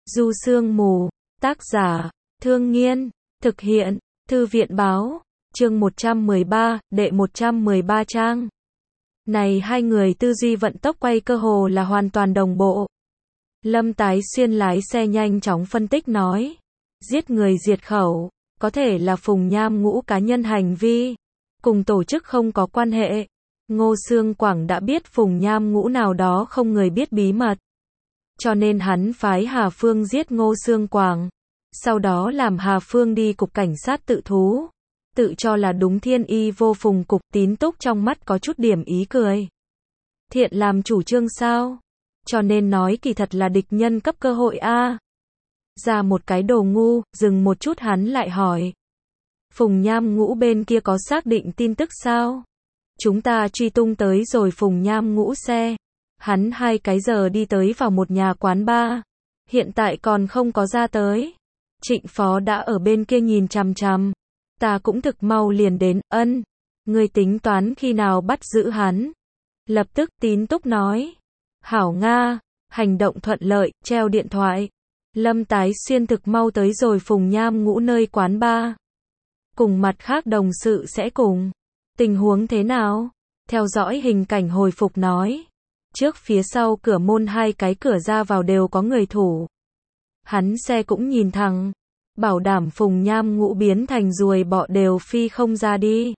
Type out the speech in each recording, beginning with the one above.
Du Sương Mù, tác giả, Thương Nghiên, thực hiện, Thư viện Báo, chương 113, đệ 113 trang. Này hai người tư duy vận tốc quay cơ hồ là hoàn toàn đồng bộ. Lâm Tái Xuyên lái xe nhanh chóng phân tích nói, giết người diệt khẩu, có thể là Phùng Nham Ngũ cá nhân hành vi, cùng tổ chức không có quan hệ. Ngô Xương Quảng đã biết Phùng Nham Ngũ nào đó không người biết bí mật, cho nên hắn phái Hà Phương giết Ngô Xương Quảng, sau đó làm Hà Phương đi cục cảnh sát tự thú, tự cho là đúng thiên y vô phùng. Cục Tín Túc trong mắt có chút điểm ý cười. Thiện làm chủ trương sao? Cho nên nói kỳ thật là địch nhân cấp cơ hội a. Ra một cái đồ ngu, dừng một chút hắn lại hỏi. Phùng Nham Ngũ bên kia có xác định tin tức sao? Chúng ta truy tung tới rồi Phùng Nham Ngũ xe. Hắn 2 cái giờ đi tới vào một nhà quán bar. Hiện tại còn không có ra tới. Trịnh Phó đã ở bên kia nhìn chằm chằm. Ta cũng thực mau liền đến, ân. Ngươi tính toán khi nào bắt giữ hắn? Lập tức Tín Túc nói. Hảo Nga, hành động thuận lợi, treo điện thoại. Lâm Tái Xuyên thực mau tới rồi Phùng Nham Ngũ nơi quán bar. Cùng mặt khác đồng sự sẽ cùng. Tình huống thế nào? Theo dõi hình cảnh hồi phục nói. Trước phía sau cửa môn 2 cái cửa ra vào đều có người thủ. Hắn xe cũng nhìn thẳng. Bảo đảm Phùng Nham Ngũ biến thành ruồi bọ đều phi không ra đi.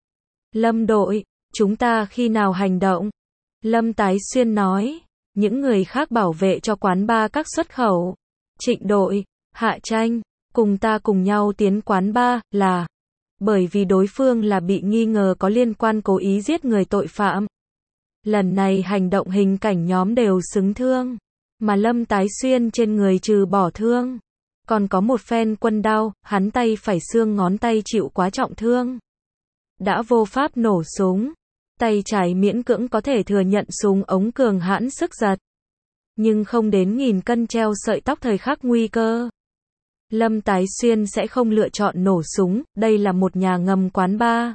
Lâm đội, chúng ta khi nào hành động? Lâm Tái Xuyên nói. Những người khác bảo vệ cho quán bar các xuất khẩu. Trịnh đội, Hạ Tranh, cùng ta cùng nhau tiến quán bar, là bởi vì đối phương là bị nghi ngờ có liên quan cố ý giết người tội phạm. Lần này hành động hình cảnh nhóm đều xứng thương, mà Lâm Tái Xuyên trên người trừ bỏ thương, còn có một phen quân đao, hắn tay phải xương ngón tay chịu quá trọng thương. Đã vô pháp nổ súng, tay trái miễn cưỡng có thể thừa nhận súng ống cường hãn sức giật. Nhưng không đến 1000 cân treo sợi tóc thời khắc nguy cơ. Lâm Tái Xuyên sẽ không lựa chọn nổ súng, đây là một nhà ngầm quán bar.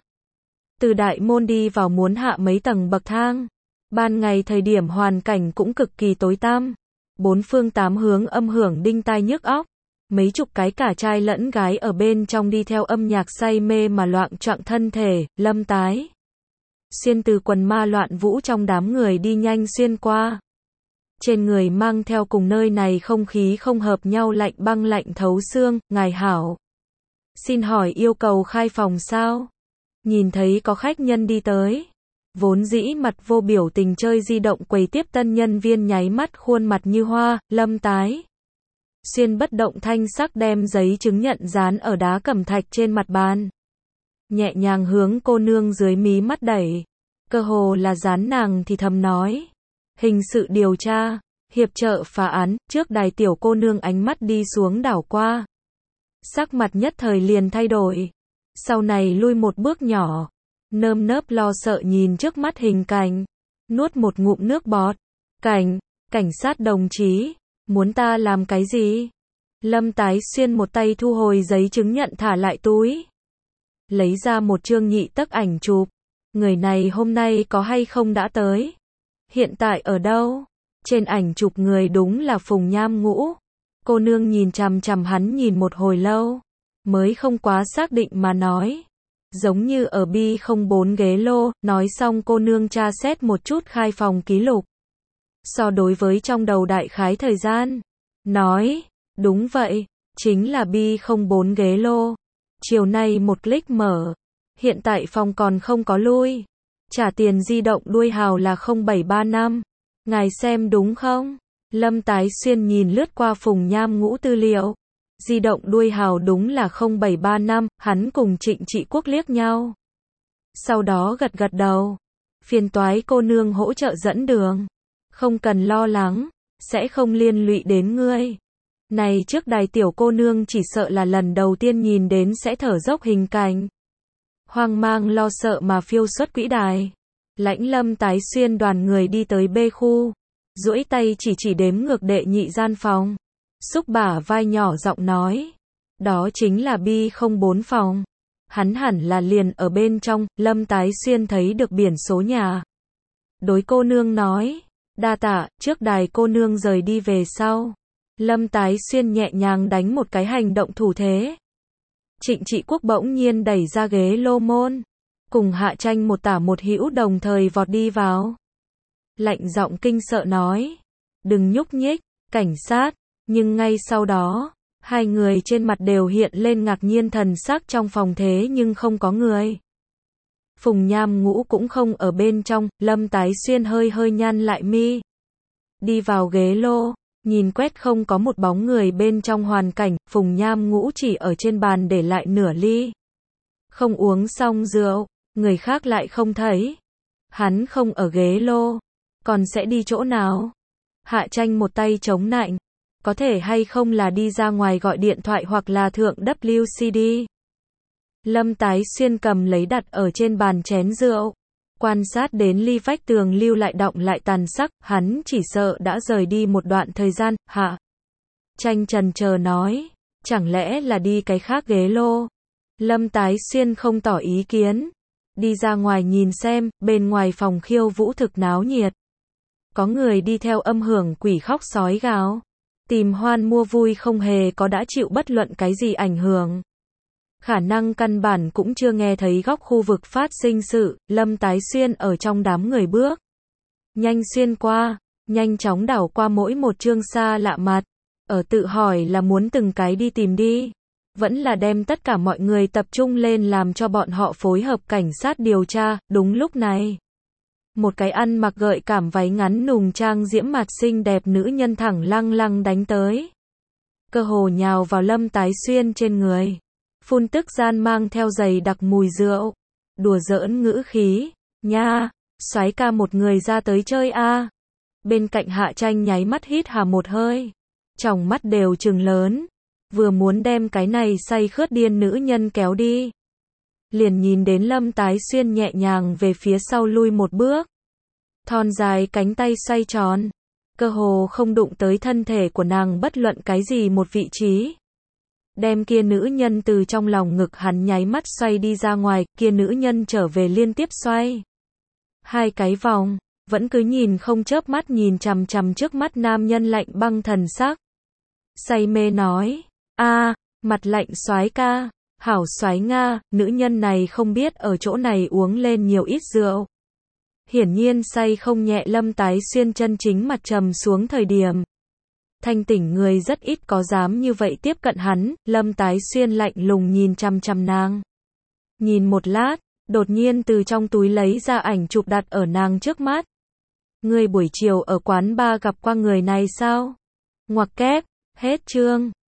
Từ đại môn đi vào muốn hạ mấy tầng bậc thang. Ban ngày thời điểm hoàn cảnh cũng cực kỳ tối tăm. 4 phương 8 hướng âm hưởng đinh tai nhức óc. Mấy chục cái cả trai lẫn gái ở bên trong đi theo âm nhạc say mê mà loạng choạng thân thể. Lâm Tái Xuyên từ quần ma loạn vũ trong đám người đi nhanh xuyên qua. Trên người mang theo cùng nơi này không khí không hợp nhau lạnh băng lạnh thấu xương. Ngài hảo, xin hỏi yêu cầu khai phòng sao? Nhìn thấy có khách nhân đi tới, vốn dĩ mặt vô biểu tình chơi di động quầy tiếp tân nhân viên nháy mắt khuôn mặt như hoa. Lâm Tái Xuyên bất động thanh sắc đem giấy chứng nhận dán ở đá cẩm thạch trên mặt bàn, nhẹ nhàng hướng cô nương dưới mí mắt đẩy, cơ hồ là dán nàng thì thầm nói. Hình sự điều tra, hiệp trợ phá án. Trước đài tiểu cô nương ánh mắt đi xuống đảo qua, sắc mặt nhất thời liền thay đổi, sau này lui một bước nhỏ, nơm nớp lo sợ nhìn trước mắt hình cảnh, nuốt một ngụm nước bọt. Cảnh sát đồng chí, muốn ta làm cái gì? Lâm Tái Xuyên một tay thu hồi giấy chứng nhận thả lại túi, lấy ra một chương nhị tấc ảnh chụp. Người này hôm nay có hay không đã tới? Hiện tại ở đâu? Trên ảnh chụp người đúng là Phùng Nham Ngũ. Cô nương nhìn chằm chằm hắn nhìn một hồi lâu, mới không quá xác định mà nói. Giống như ở B04 ghế lô. Nói xong cô nương tra xét một chút khai phòng ký lục, so đối với trong đầu đại khái thời gian, nói, đúng vậy, chính là B04 ghế lô. Chiều nay một click mở, hiện tại phòng còn không có lui. Trả tiền di động đuôi hào là 0735. Ngài xem đúng không? Lâm Tái Xuyên nhìn lướt qua Phùng Nham Ngũ tư liệu. Di động đuôi hào đúng là 0735, hắn cùng Trịnh Trị Quốc liếc nhau. Sau đó gật gật đầu. Phiền toái cô nương hỗ trợ dẫn đường. Không cần lo lắng, sẽ không liên lụy đến ngươi. Này trước đài tiểu cô nương chỉ sợ là lần đầu tiên nhìn đến sẽ thở dốc hình cảnh. Hoang mang lo sợ mà phiêu xuất quỹ đài. Lãnh Lâm Tái Xuyên đoàn người đi tới B khu, duỗi tay chỉ đếm ngược đệ nhị gian phòng, xúc bả vai nhỏ giọng nói, đó chính là B04 phòng. Hắn hẳn là liền ở bên trong. Lâm Tái Xuyên thấy được biển số nhà, đối cô nương nói, đa tạ. Trước đài cô nương rời đi về sau, Lâm Tái Xuyên nhẹ nhàng đánh một cái hành động thủ thế. Trịnh Trị Quốc bỗng nhiên đẩy ra ghế lô môn, cùng Hạ Tranh một tả một hữu đồng thời vọt đi vào. Lạnh giọng kinh sợ nói, đừng nhúc nhích, cảnh sát, nhưng ngay sau đó, hai người trên mặt đều hiện lên ngạc nhiên thần sắc trong phòng thế nhưng không có người. Phùng Nham Ngũ cũng không ở bên trong, Lâm Tái Xuyên hơi hơi nhăn lại mi. Đi vào ghế lô, nhìn quét không có một bóng người bên trong hoàn cảnh, Phùng Nham Ngũ chỉ ở trên bàn để lại nửa ly. Không uống xong rượu, người khác lại không thấy. Hắn không ở ghế lô, còn sẽ đi chỗ nào? Hạ Tranh một tay chống nạnh, có thể hay không là đi ra ngoài gọi điện thoại hoặc là thượng WCD. Lâm Tái Xuyên cầm lấy đặt ở trên bàn chén rượu, quan sát đến ly vách tường lưu lại đọng lại tàn sắc, hắn chỉ sợ đã rời đi một đoạn thời gian. Hạ Tranh chần chờ nói, chẳng lẽ là đi cái khác ghế lô? Lâm Tái Xuyên không tỏ ý kiến, đi ra ngoài nhìn xem, bên ngoài phòng khiêu vũ thực náo nhiệt. Có người đi theo âm hưởng quỷ khóc sói gào, tìm hoan mua vui không hề có đã chịu bất luận cái gì ảnh hưởng. Khả năng căn bản cũng chưa nghe thấy góc khu vực phát sinh sự, Lâm Tái Xuyên ở trong đám người bước nhanh xuyên qua, nhanh chóng đảo qua mỗi một trương xa lạ mặt, ở tự hỏi là muốn từng cái đi tìm đi, vẫn là đem tất cả mọi người tập trung lên làm cho bọn họ phối hợp cảnh sát điều tra. Đúng lúc này, một cái ăn mặc gợi cảm váy ngắn nùng trang diễm mặt xinh đẹp nữ nhân thẳng lăng lăng đánh tới, cơ hồ nhào vào Lâm Tái Xuyên trên người, phun tức gian mang theo dày đặc mùi rượu, đùa giỡn ngữ khí, nha, soái ca một người ra tới chơi a. Bên cạnh Hạ Tranh nháy mắt hít hà một hơi, tròng mắt đều trừng lớn, vừa muốn đem cái này say khướt điên nữ nhân kéo đi, liền nhìn đến Lâm Tái Xuyên nhẹ nhàng về phía sau lui một bước, thon dài cánh tay xoay tròn, cơ hồ không đụng tới thân thể của nàng bất luận cái gì một vị trí. Đem kia nữ nhân từ trong lòng ngực hắn nháy mắt xoay đi ra ngoài, kia nữ nhân trở về liên tiếp xoay hai cái vòng, vẫn cứ nhìn không chớp mắt nhìn chằm chằm trước mắt nam nhân lạnh băng thần sắc. Say mê nói, a, mặt lạnh soái ca, hảo soái Nga, nữ nhân này không biết ở chỗ này uống lên nhiều ít rượu. Hiển nhiên say không nhẹ. Lâm Tái Xuyên chân chính mặt trầm xuống thời điểm. Thanh tỉnh người rất ít có dám như vậy tiếp cận hắn, Lâm Tái Xuyên lạnh lùng nhìn chằm chằm nàng. Nhìn một lát, đột nhiên từ trong túi lấy ra ảnh chụp đặt ở nàng trước mắt. Ngươi buổi chiều ở quán bar gặp qua người này sao? Ngoặc kép, hết chương.